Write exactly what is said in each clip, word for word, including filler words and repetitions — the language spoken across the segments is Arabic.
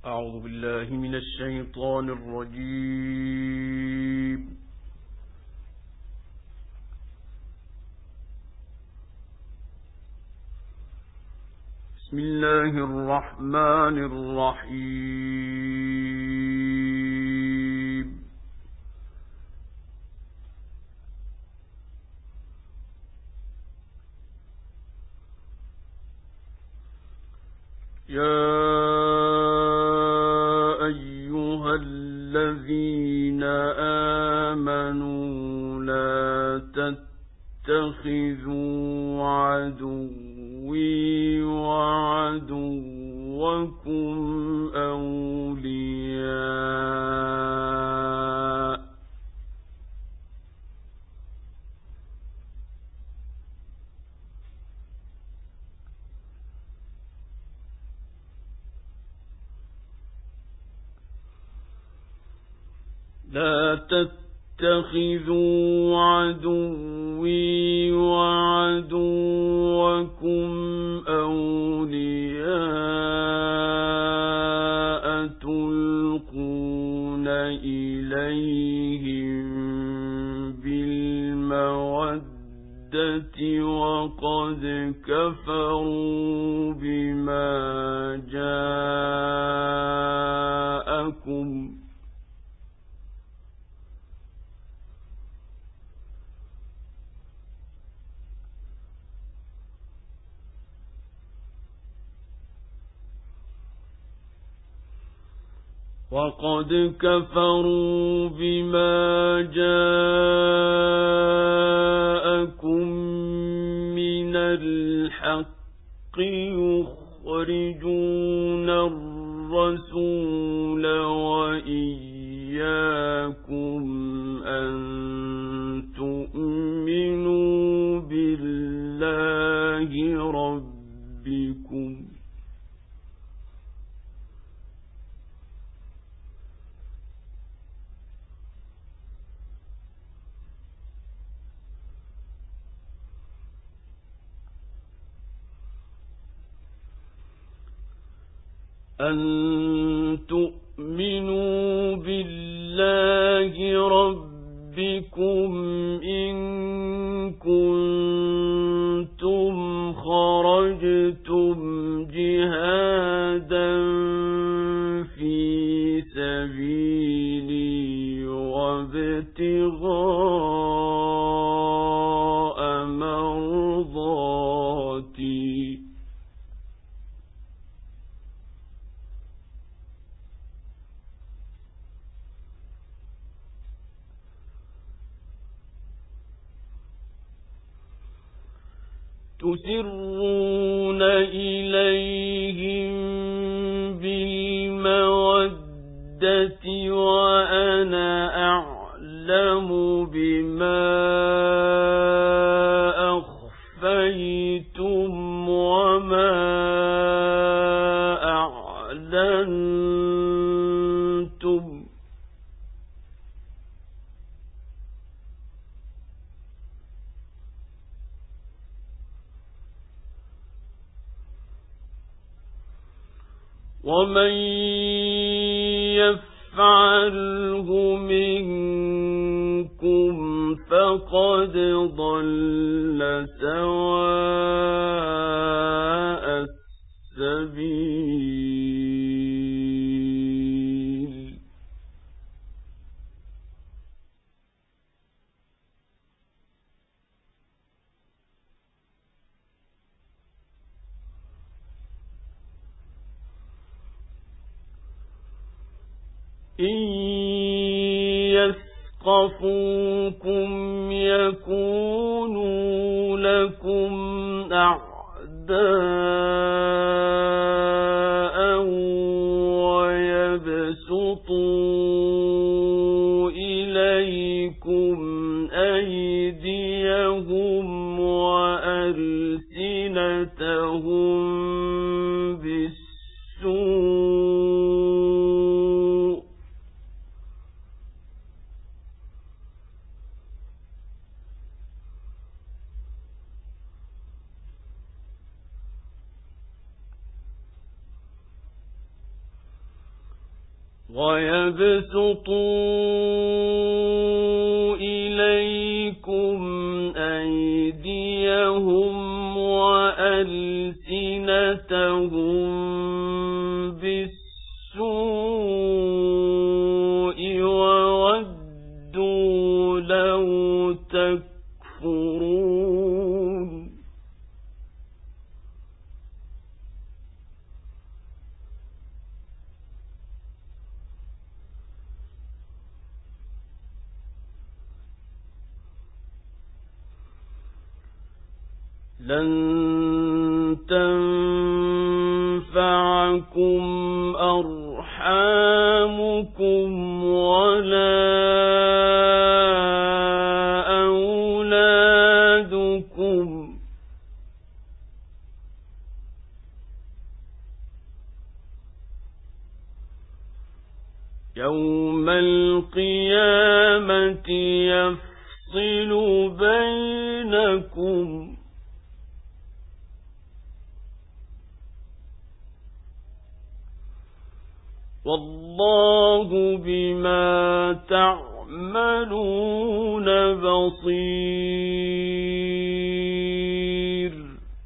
أعوذ بالله من الشيطان الرجيم. بسم الله الرحمن الرحيم. يا أيها الذين آمنوا لا تتخذوا عدوي وعدوكم أولياء لا تتخذوا عدوي وعدوكم أولياء تلقون إليهم بالمودة وقد كفروا بما جاءكم وقد كفروا بما جاءكم من الحق يخرجون الرسول وإياكم أن تؤمنوا بالله ربكم أن تؤمنوا بالله ربكم إن كنتم خرجتم جهادا في سبيلي وابتغاء مرضاتي تسرون إليهم بالمودة وأنا أعلم بما أخفيتم وما أعلنتم ومن يفعله منكم فقد ضل سواء السبيل إن يثقفوكم يكونوا لكم أعداء ويبسطوا إليكم أيديهم وألسنتهم بالسوء ويبسطوا إليكم أيديهم وألسنتهم بالسوء وودوا لو تكفرون لن تنفعكم أرحامكم ولا أولادكم يوم القيامة يفصل بينكم والله بما تعملون بصير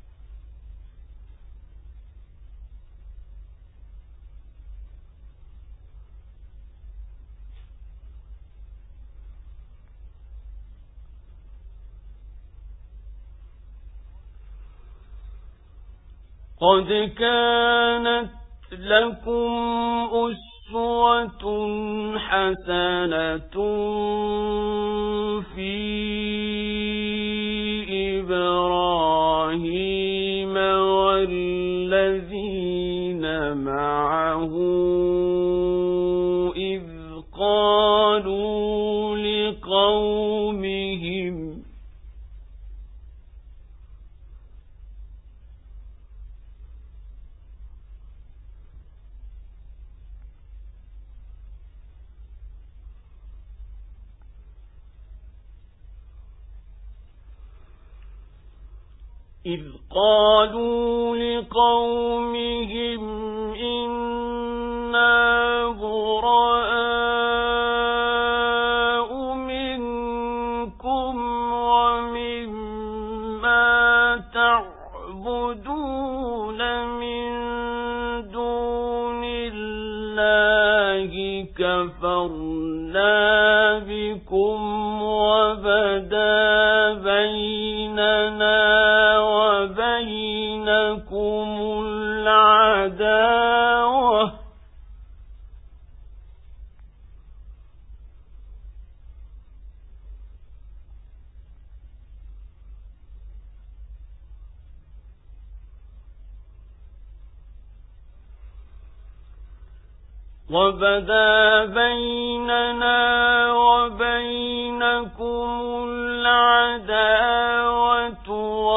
قد كانت لكم أسوة حسنة في إبراهيم والذين معه إذ قالوا لقومهم إذ قالوا لقومهم إنا براء منكم ومما تعبدون من دون الله كفرنا بكم وبدا بيننا وبينكم العداوة وبدا بيننا وبينكم العداوة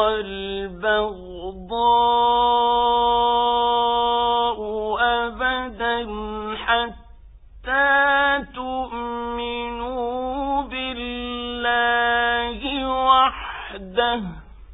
والبغضاء أبدا حتى تؤمنوا بالله وحده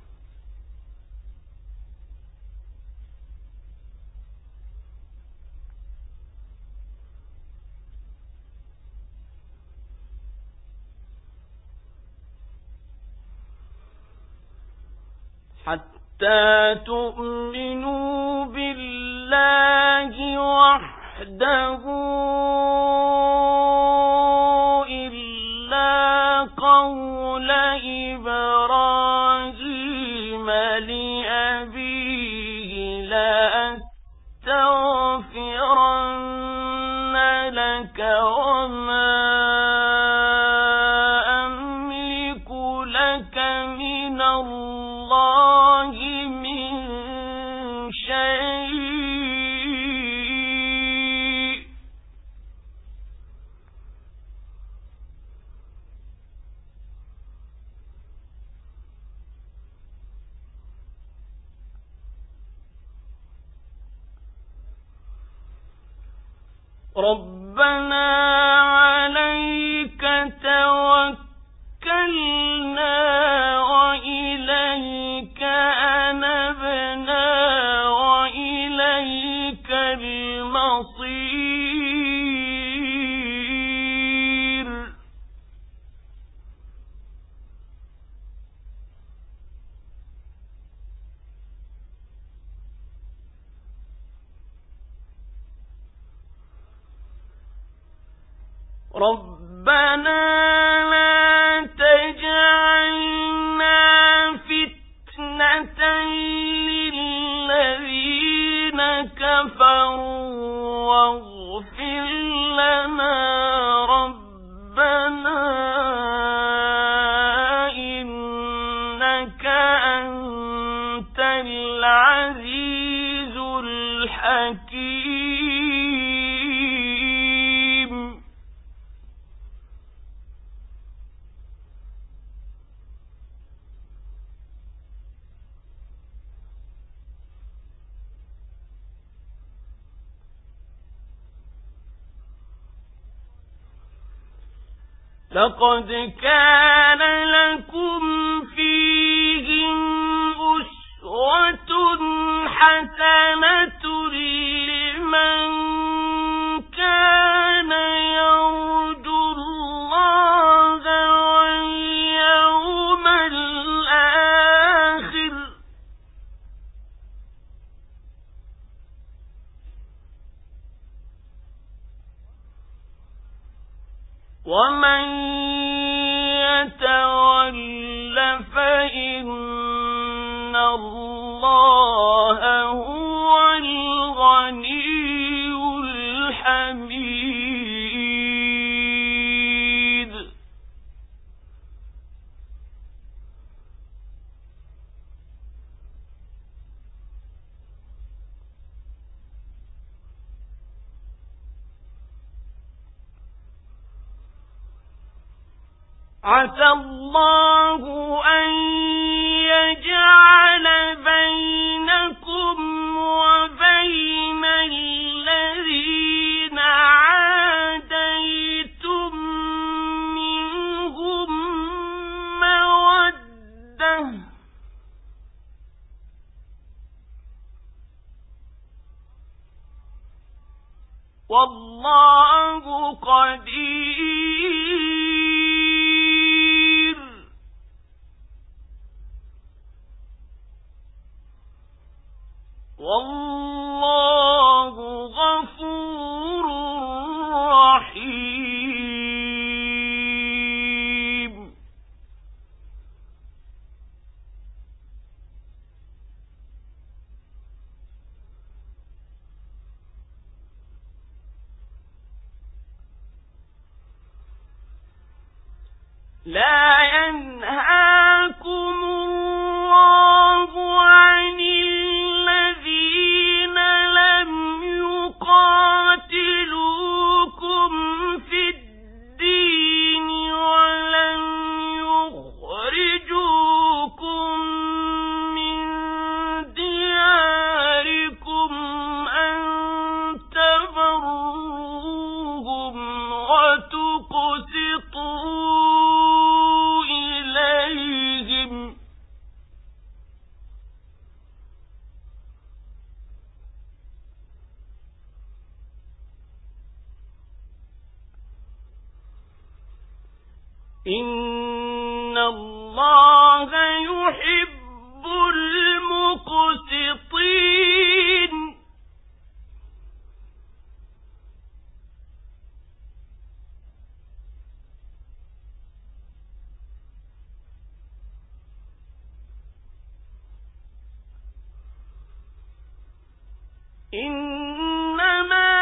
حتى تؤمنوا بالله وحده إلا قول إبراهيم لأبيه لأستغفرن لك وما أملك لك من الله من شيء ربنا عليك توكلنا وإليك أنبنا وإليك المصير ربنا لا تجعلنا فتنة للذين كفروا واغفر لنا ربنا إنك أنت العزيز الحكيم. لقد كان لكم فيهم أسوة حسنة لمن كان يرجو الله واليوم الآخر ومن يتول فإن الله هو الغني الحميد. عسى الله أن يجعل بينكم وبين الذين عاديتم منهم مودة والله قدير والله غفور رحيم. لا ينهاكم الله عن الذين لم يقاتلوكم في الدين ولم يخرجوكم من دياركم أن تبروهم وتقسطوا إليهم إن الله يحب المقسطين. إنما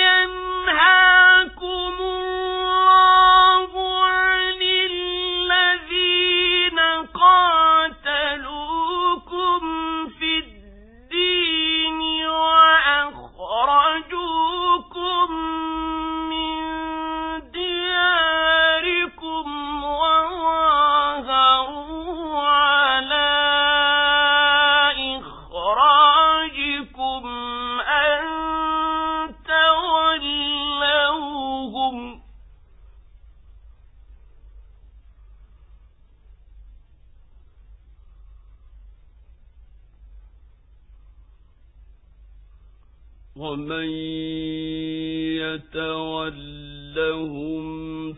ينهاكم الله عن الذين قاتلوكم في الدين وأخرجوكم من دياركم وظاهروا على إخراجكم أن تولوهم ومن يتولهم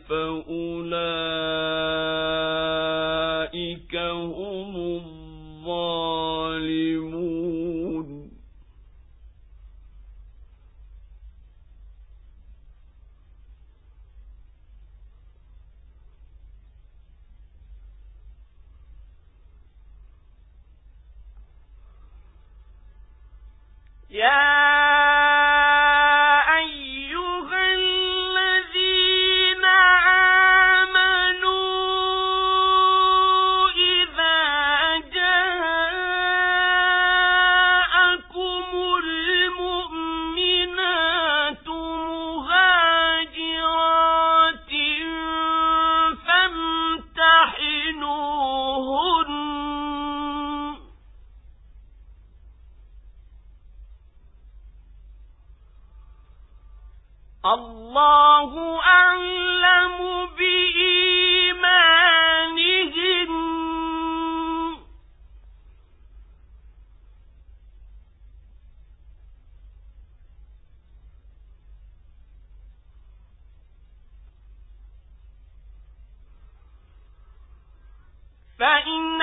فأولئك هم الظالمون. يا الله أعلم بإيمانهم فإن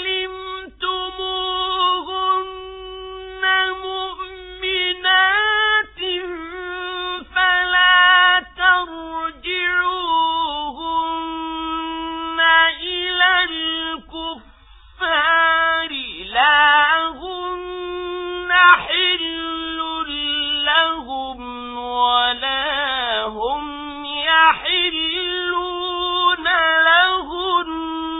علمتموهن مؤمنات فلا ترجعوهن إلى الكفار لا هن حل لهم ولا هم يحلون لهن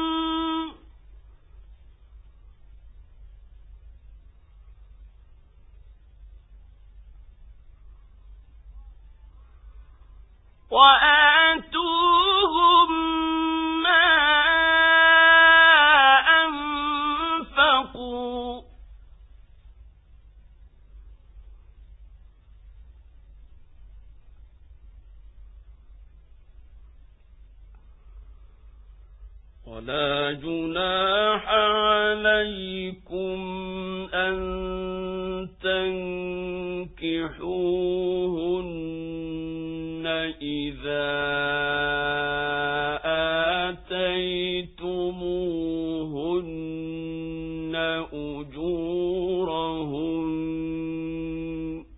وآتوهم ما أنفقوا ولا جناح عليكم أن تنكحوهن إذا آتيتموهن أجورهن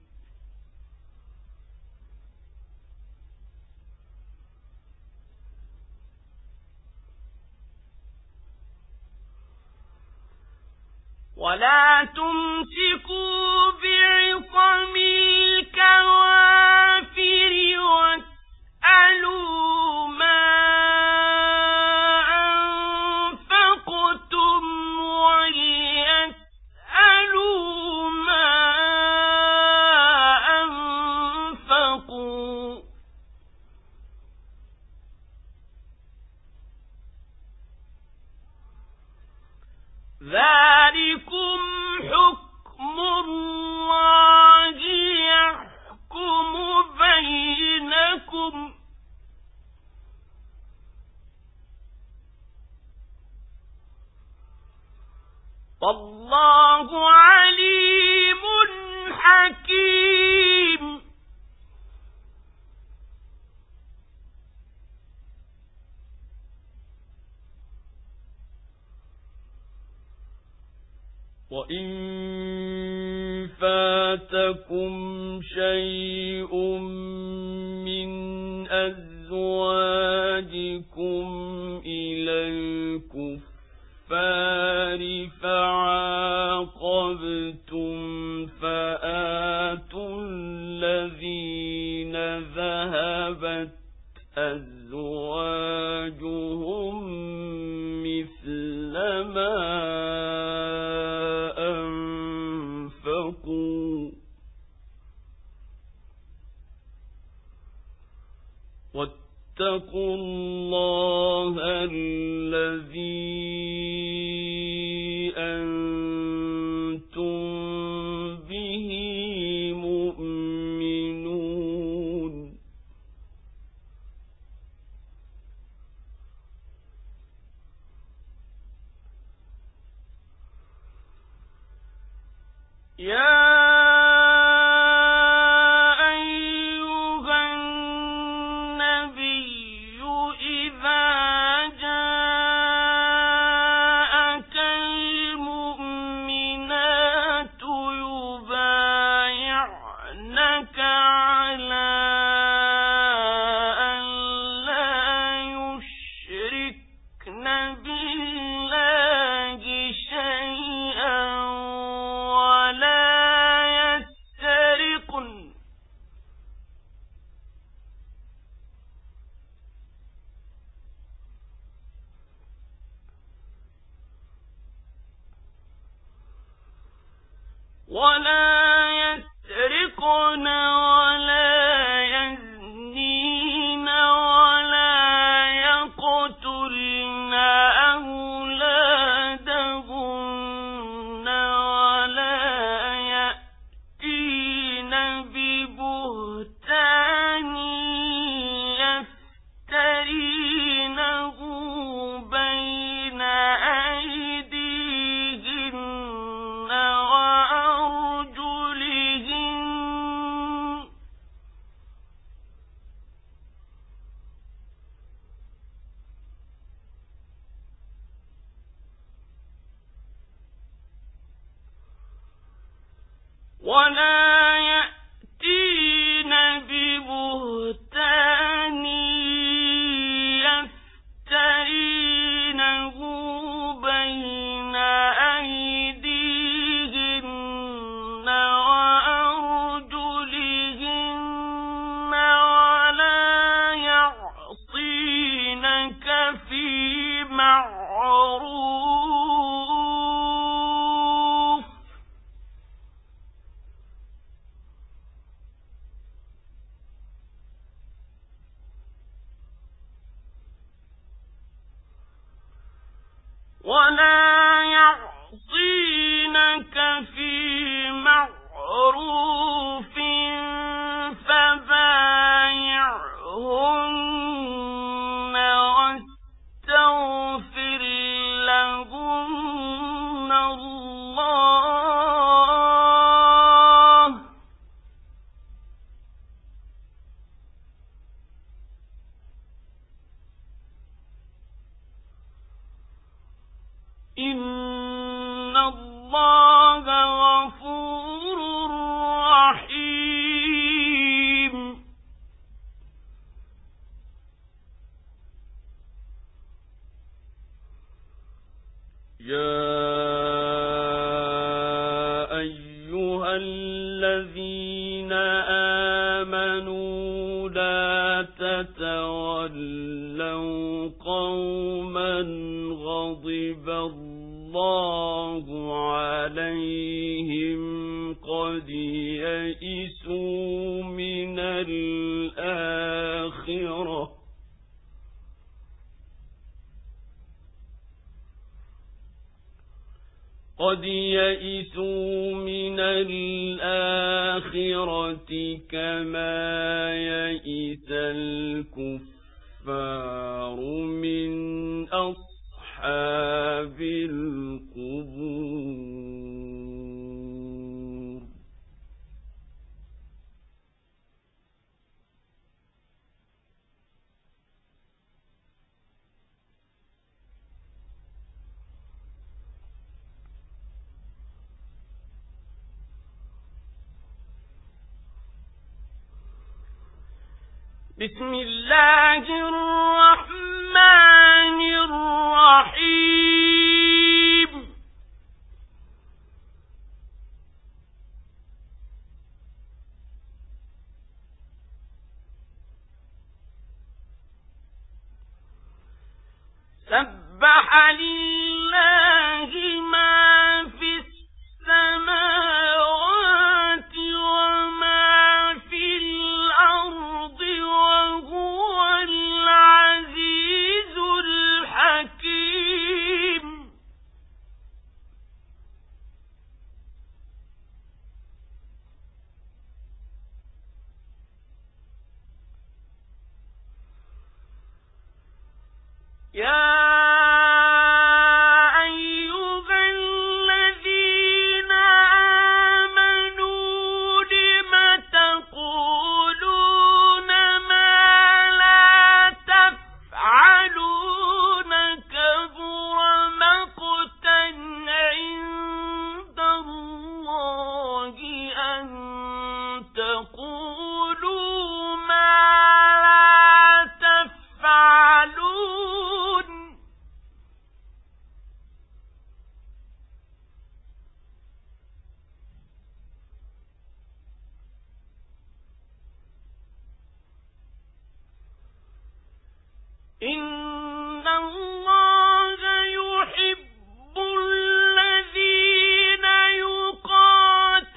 ولا تمسكوا بعصم الكوافر واسألوا ما أنفقتم وليسألوا ما أنفقوا ذلكم حكم الله يحكم بينكم والله عليم حكيم وإن فاتكم شيء من أزواجكم إلى الكفار فعاقبتم فآتوا الذين ذهبت أزواجهم مثل ما أنفقوا واتقوا الله الذي أنتم به مؤمنون يا أيها النبي إذا جاءك ولا يسرقن ولا يزنين ولا يقتلن أولادهن ولا يأتين ببهتان يفترينه بين أيديهن وأرجلهن ولا يأتين ببهتان يفترينه بين أيديهن وأرجلهن ولا يعصينك في معروف ولا يعصينك في معروف فبايعهن واستغفر لهن الله إن الله غفور رحيم يا أيها الذين آمنوا لا تتولوا قوما غضب الله عليهم قد يئسوا من الآخرة قد يئسوا من الآخرة كما يئس الكفار من أصحاب القبور بسم الله الرحمن الرحيم سبح لله ما في السماوات وما في الأرض وهو العزيز الحكيم يا إن الله يحب الذين يقاتلون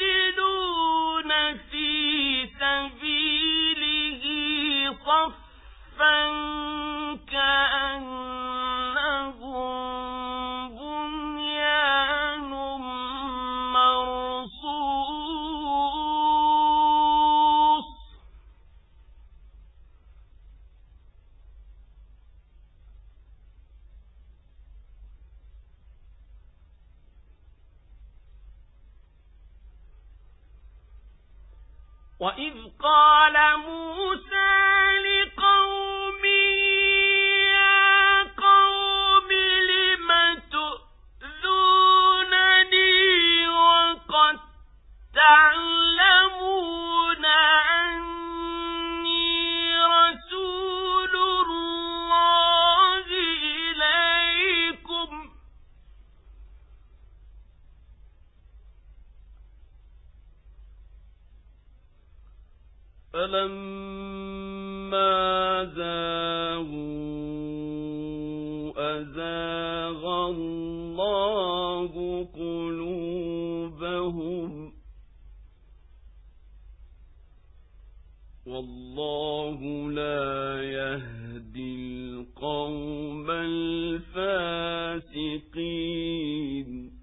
وإذ قال موسى لقومه يا قوم لم تؤذونني وقد تعلمون أني رسول الله إليكم فلما زاغوا أزاغ الله قلوبهم والله لا يهدي القوم الفاسقين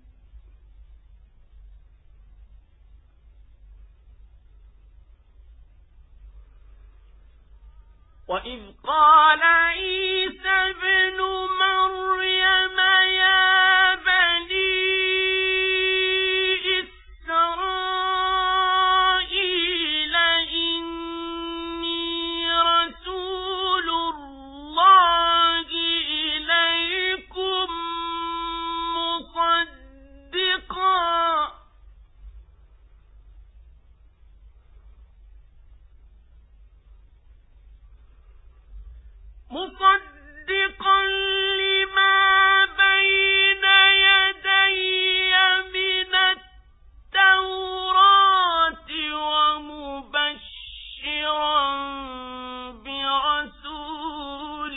وإذ قال عيسى ابن مريم يا بني إسرائيل إني رسول الله إليكم مصدقا مصدقا لما بين يدي من التوراة ومبشرا برسول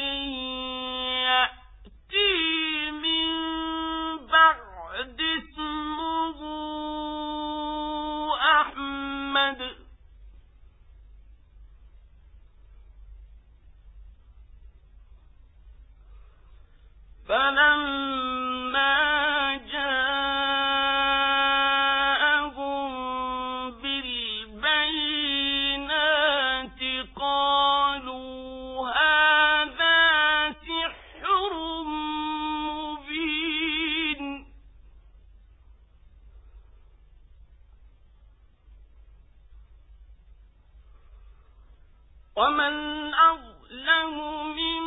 يأتي من بعد اسمه أحمد فلما جاءهم بالبينات قالوا هذا سحر مبين ومن أظلم ممن